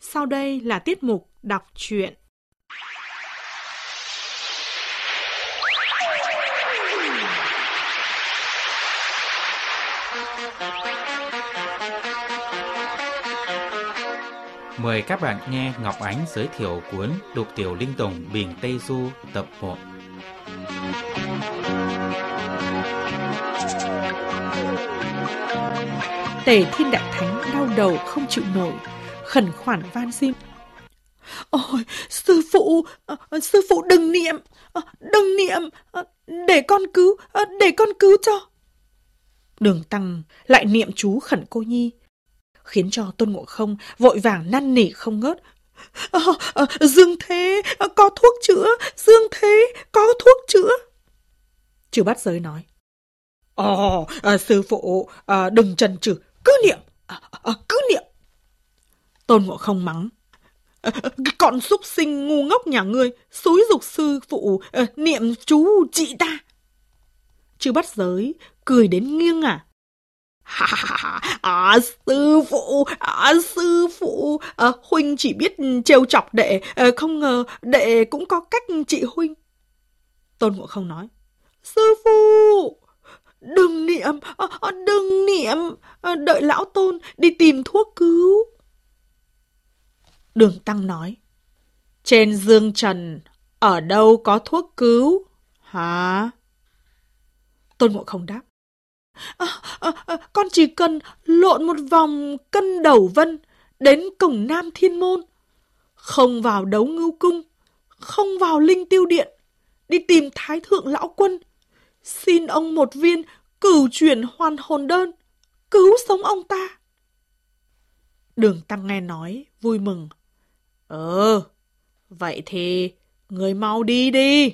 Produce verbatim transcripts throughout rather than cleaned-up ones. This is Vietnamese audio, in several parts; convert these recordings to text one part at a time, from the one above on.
Sau đây là tiết mục đọc truyện. Mời các bạn nghe Ngọc Ánh giới thiệu cuốn Đục Tiểu Linh Tùng Bình Tây Du tập một. Tề Thiên Đại Thánh đau đầu không chịu nổi, khẩn khoản van xin. Ôi, sư phụ, sư phụ đừng niệm, đừng niệm, để con cứu, để con cứu cho. Đường Tăng lại niệm chú khẩn cô nhi, khiến cho Tôn Ngộ Không vội vàng năn nỉ không ngớt. À, à, Dương Thế, có thuốc chữa, Dương Thế, có thuốc chữa. Chư Bát Giới nói. Ồ, à, sư phụ, à, đừng chần chừ, cứ niệm, à, à, cứ niệm. Tôn Ngộ Không mắng. À, con súc sinh ngu ngốc nhà ngươi, xúi giục sư phụ à, niệm chú trị ta. Chư Bát Giới cười đến nghiêng à. À, sư phụ, à, sư phụ, à, huynh chỉ biết trêu chọc đệ, à, không ngờ đệ cũng có cách trị huynh. Tôn Ngộ Không nói. Sư phụ, đừng niệm, à, đừng niệm, à, đợi lão Tôn đi tìm thuốc cứu. Đường Tăng nói. Trên dương trần, ở đâu có thuốc cứu? Hả? Tôn Ngộ Không đáp. À, à, à, con chỉ cần lộn một vòng Cân Đầu Vân đến cổng Nam Thiên Môn, không vào Đấu Ngưu Cung, không vào Linh Tiêu Điện, đi tìm Thái Thượng Lão Quân, xin ông một viên cửu chuyển hoàn hồn đơn, cứu sống ông ta. Đường Tăng nghe nói vui mừng. Ờ, vậy thì người mau đi đi.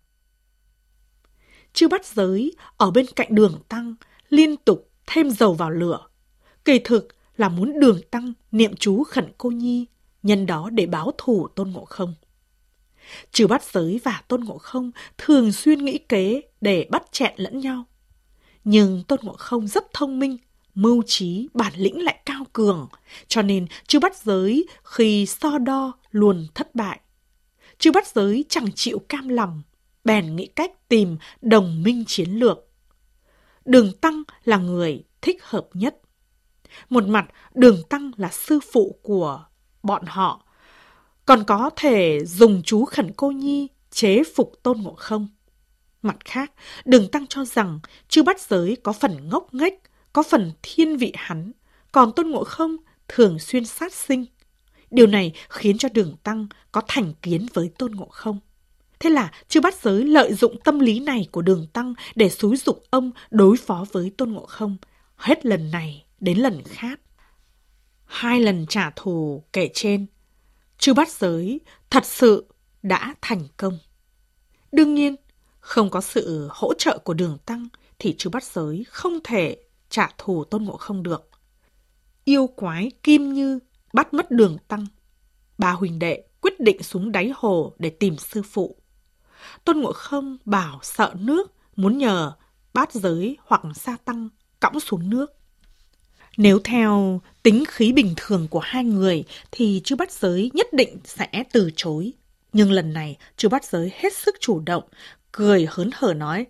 Chư Bát Giới ở bên cạnh Đường Tăng liên tục thêm dầu vào lửa. Kỳ thực là muốn Đường Tăng niệm chú khẩn cô nhi, nhân đó để báo thù Tôn Ngộ Không. Chư Bát Giới và Tôn Ngộ Không thường xuyên nghĩ kế để bắt chẹn lẫn nhau. Nhưng Tôn Ngộ Không rất thông minh, mưu trí, bản lĩnh lại cao cường, cho nên chư Bát Giới khi so đo luôn thất bại. Chư Bát Giới chẳng chịu cam lòng, bèn nghĩ cách tìm đồng minh chiến lược. Đường Tăng là người thích hợp nhất. Một mặt, Đường Tăng là sư phụ của bọn họ, còn có thể dùng chú khẩn cô nhi chế phục Tôn Ngộ Không. Mặt khác, Đường Tăng cho rằng chư Bát Giới có phần ngốc nghếch, có phần thiên vị hắn, còn Tôn Ngộ Không thường xuyên sát sinh. Điều này khiến cho Đường Tăng có thành kiến với Tôn Ngộ Không. Thế là chư Bát Giới lợi dụng tâm lý này của Đường Tăng để xúi giục ông đối phó với Tôn Ngộ Không, hết lần này đến lần khác. Hai lần trả thù kể trên, chư Bát Giới thật sự đã thành công. Đương nhiên, không có sự hỗ trợ của Đường Tăng thì chư Bát Giới không thể trả thù Tôn Ngộ Không được. Yêu quái Kim Như bắt mất Đường Tăng. Ba huynh đệ quyết định xuống đáy hồ để tìm sư phụ. Tôn Ngộ Không bảo sợ nước, muốn nhờ Bát Giới hoặc Sa Tăng cõng xuống nước. Nếu theo tính khí bình thường của hai người thì chư Bát Giới nhất định sẽ từ chối. Nhưng lần này chư Bát Giới hết sức chủ động, cười hớn hở nói.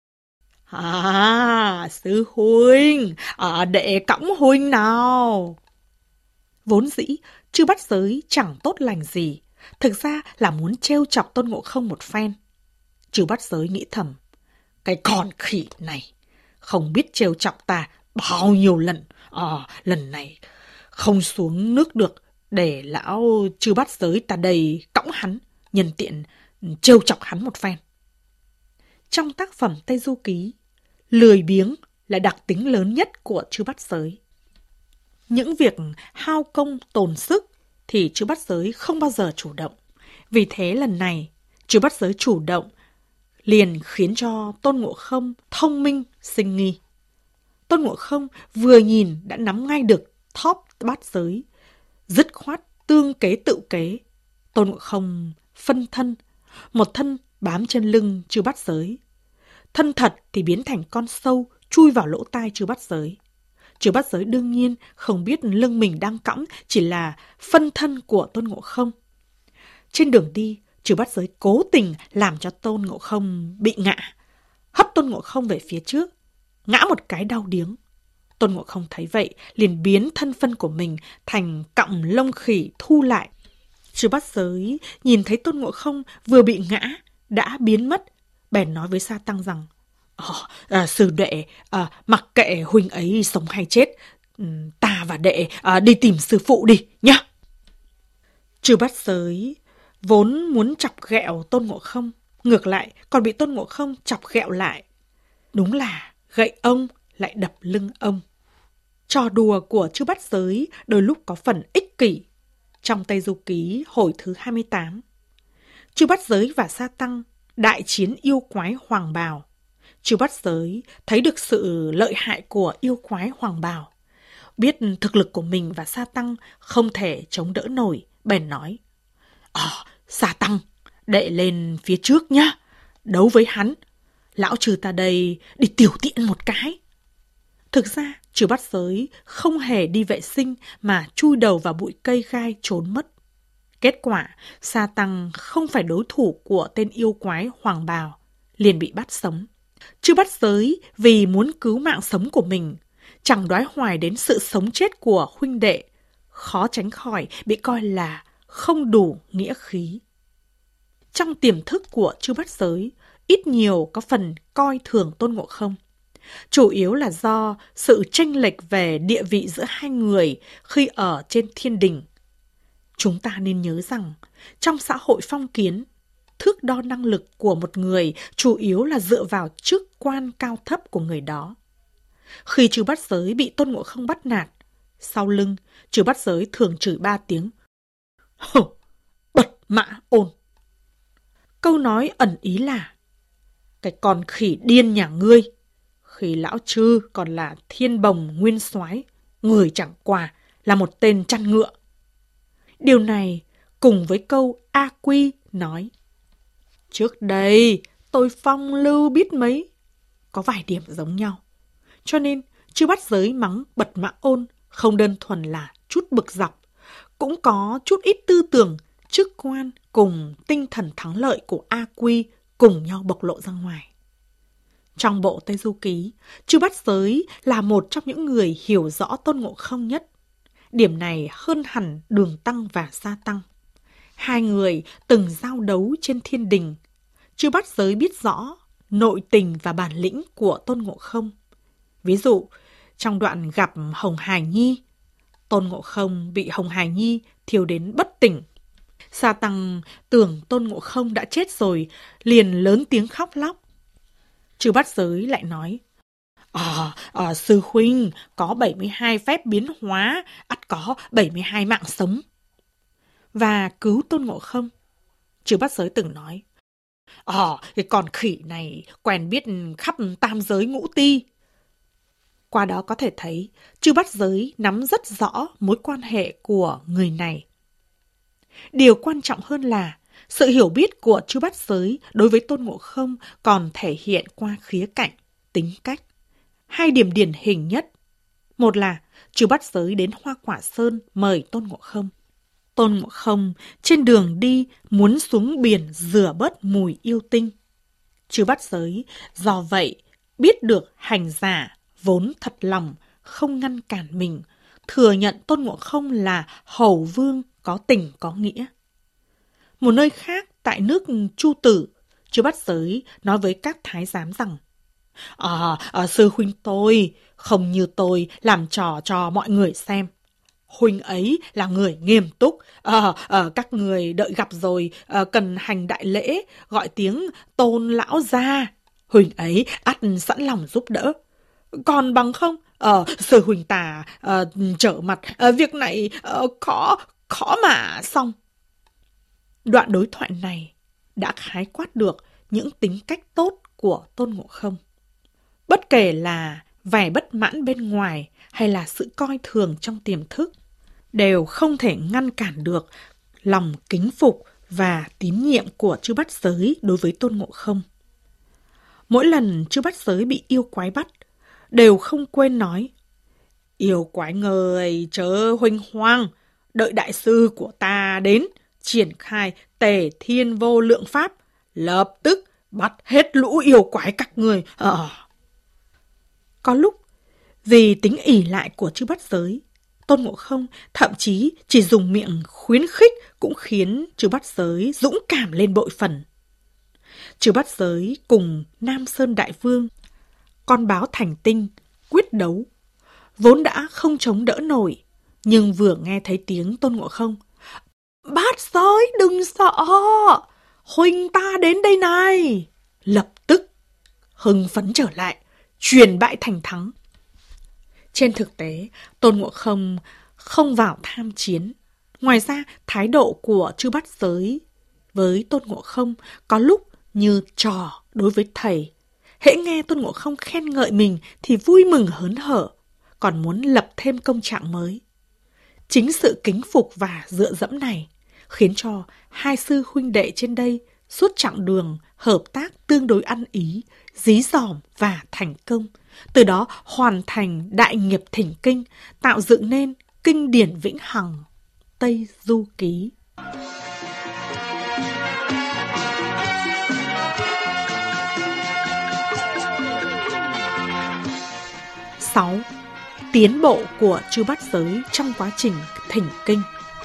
À, sư huynh, à, đệ cõng huynh nào. Vốn dĩ, chư Bát Giới chẳng tốt lành gì, thực ra là muốn trêu chọc Tôn Ngộ Không một phen. Chư Bát Giới nghĩ thầm, cái con khỉ này, không biết trêu chọc ta bao nhiêu lần, à, lần này không xuống nước được, để lão chư Bát Giới ta đây cõng hắn, nhân tiện trêu chọc hắn một phen. Trong tác phẩm Tây Du Ký, lười biếng là đặc tính lớn nhất của chư Bát Giới. Những việc hao công tồn sức thì chư Bát Giới không bao giờ chủ động. Vì thế lần này, chư Bát Giới chủ động liền khiến cho Tôn Ngộ Không thông minh sinh nghi. Tôn Ngộ Không vừa nhìn đã nắm ngay được thóp Bát Giới, dứt khoát tương kế tự kế. Tôn Ngộ Không phân thân, một thân bám trên lưng chư Bát Giới, thân thật thì biến thành con sâu chui vào lỗ tai chư Bát Giới. Chư Bát Giới đương nhiên không biết lưng mình đang cõng chỉ là phân thân của Tôn Ngộ Không. Trên đường đi, Chư Bát Giới cố tình làm cho Tôn Ngộ Không bị ngã, hất Tôn Ngộ Không về phía trước, ngã một cái đau điếng. Tôn Ngộ Không thấy vậy, liền biến thân phân của mình thành cọng lông khỉ thu lại. Chư Bát Giới nhìn thấy Tôn Ngộ Không vừa bị ngã, đã biến mất, bèn nói với Sa Tăng rằng: Ồ, à, sư đệ, à, mặc kệ huynh ấy sống hay chết, ta và đệ à, đi tìm sư phụ đi nhá. Chư Bát Giới vốn muốn chọc ghẹo Tôn Ngộ Không, ngược lại còn bị Tôn Ngộ Không chọc ghẹo lại. Đúng là gậy ông lại đập lưng ông. Trò đùa của Chư Bát Giới đôi lúc có phần ích kỷ. Trong Tây Du Ký hồi thứ hai mươi tám, Chư Bát Giới và Sa Tăng đại chiến yêu quái Hoàng Bào. Chư Bát Giới thấy được sự lợi hại của yêu quái Hoàng Bào, biết thực lực của mình và Sa Tăng không thể chống đỡ nổi, bèn nói: Ờ, Sa Tăng, đệ lên phía trước nhá, đấu với hắn. Lão trừ ta đây đi tiểu tiện một cái. Thực ra, Chư Bát Giới không hề đi vệ sinh mà chui đầu vào bụi cây gai trốn mất. Kết quả, Sa Tăng không phải đối thủ của tên yêu quái Hoàng Bào, liền bị bắt sống. Chư Bát Giới vì muốn cứu mạng sống của mình, chẳng đoái hoài đến sự sống chết của huynh đệ, khó tránh khỏi bị coi là không đủ nghĩa khí. Trong tiềm thức của Chư Bát Giới, ít nhiều có phần coi thường Tôn Ngộ Không. Chủ yếu là do sự chênh lệch về địa vị giữa hai người khi ở trên thiên đình. Chúng ta nên nhớ rằng, trong xã hội phong kiến, thước đo năng lực của một người chủ yếu là dựa vào chức quan cao thấp của người đó. Khi Chư Bát Giới bị Tôn Ngộ Không bắt nạt, sau lưng, Chư Bát Giới thường chửi ba tiếng: Hừ, bật mã ôn. Câu nói ẩn ý là: cái con khỉ điên nhà ngươi, khi lão Chư còn là thiên bồng nguyên soái, người chẳng qua là một tên chăn ngựa. Điều này cùng với câu A Quy nói: Trước đây tôi phong lưu biết mấy, có vài điểm giống nhau. Cho nên Chư Bát Giới mắng bật mã ôn không đơn thuần là chút bực dọc, cũng có chút ít tư tưởng, chức quan cùng tinh thần thắng lợi của A Quy cùng nhau bộc lộ ra ngoài. Trong bộ Tây Du Ký, Chư Bát Giới là một trong những người hiểu rõ Tôn Ngộ Không nhất. Điểm này hơn hẳn Đường Tăng và Sa Tăng. Hai người từng giao đấu trên thiên đình. Chư Bát Giới biết rõ nội tình và bản lĩnh của Tôn Ngộ Không. Ví dụ, trong đoạn gặp Hồng Hải Nhi, Tôn Ngộ Không bị Hồng Hải Nhi thiêu đến bất tỉnh. Sa Tăng tưởng Tôn Ngộ Không đã chết rồi, liền lớn tiếng khóc lóc. Chư Bát Giới lại nói: À, à, sư huynh có bảy mươi hai phép biến hóa, ắt có bảy mươi hai mạng sống. Và cứu Tôn Ngộ Không. Chư Bát Giới từng nói: À, cái con khỉ này quen biết khắp tam giới ngũ ti. Qua đó có thể thấy, Chư Bát Giới nắm rất rõ mối quan hệ của người này. Điều quan trọng hơn là, sự hiểu biết của Chư Bát Giới đối với Tôn Ngộ Không còn thể hiện qua khía cạnh, tính cách. Hai điểm điển hình nhất. Một là Chư Bát Giới đến Hoa Quả Sơn mời Tôn Ngộ Không. Tôn Ngộ Không trên đường đi muốn xuống biển rửa bớt mùi yêu tinh. Chư Bát Giới do vậy biết được hành giả vốn thật lòng, không ngăn cản mình, thừa nhận Tôn Ngộ Không là hầu vương có tình có nghĩa. Một nơi khác tại nước Chu Tử, Chư Bát Giới nói với các thái giám rằng: À, à, sư huynh tôi không như tôi làm trò cho mọi người xem. Huynh ấy là người nghiêm túc, à, à, các người đợi gặp rồi à, cần hành đại lễ, gọi tiếng Tôn lão gia. Huynh ấy ắt sẵn lòng giúp đỡ. Còn bằng không, à, sư huynh ta à, trở mặt, à, việc này à, khó, khó mà xong. Đoạn đối thoại này đã khái quát được những tính cách tốt của Tôn Ngộ Không. Bất kể là vẻ bất mãn bên ngoài hay là sự coi thường trong tiềm thức, đều không thể ngăn cản được lòng kính phục và tín nhiệm của Chư Bát Giới đối với Tôn Ngộ Không. Mỗi lần Chư Bát Giới bị yêu quái bắt, đều không quên nói: Yêu quái người chớ huênh hoang, đợi đại sư của ta đến, triển khai Tề Thiên Vô Lượng Pháp, lập tức bắt hết lũ yêu quái các người. Ờ. Có lúc, vì tính ỷ lại của chư Bát Giới, Tôn Ngộ Không thậm chí chỉ dùng miệng khuyến khích cũng khiến chư Bát Giới dũng cảm lên bội phần. Chư Bát Giới cùng Nam Sơn Đại Vương, con báo thành tinh, quyết đấu. Vốn đã không chống đỡ nổi, nhưng vừa nghe thấy tiếng Tôn Ngộ Không, Bát Giới đừng sợ, huynh ta đến đây này, lập tức hưng phấn trở lại, chuyển bại thành thắng. Trên thực tế, Tôn Ngộ Không không vào tham chiến. Ngoài ra, thái độ của chư Bát Giới với Tôn Ngộ Không có lúc như trò đối với thầy. Hễ nghe Tôn Ngộ Không khen ngợi mình thì vui mừng hớn hở, còn muốn lập thêm công trạng mới. Chính sự kính phục và dựa dẫm này khiến cho hai sư huynh đệ trên đây suốt chặng đường hợp tác tương đối ăn ý, dí dỏm và thành công. Từ đó hoàn thành đại nghiệp thỉnh kinh, tạo dựng nên kinh điển vĩnh hằng Tây Du Ký. sáu. Tiến bộ của chư Bát Giới trong quá trình thỉnh kinh.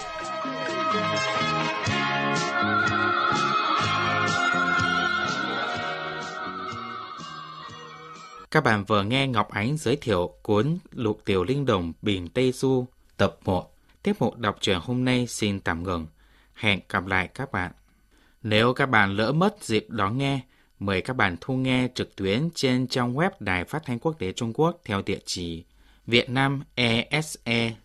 Các bạn vừa nghe Ngọc Ánh giới thiệu cuốn Lục Tiểu Linh Đồng Biển Tây Du tập một. Tiếp mục đọc truyện hôm nay xin tạm ngừng. Hẹn gặp lại các bạn. Nếu các bạn lỡ mất dịp đón nghe, mời các bạn thu nghe trực tuyến trên trang web Đài Phát thanh Quốc tế Trung Quốc theo địa chỉ vietnamese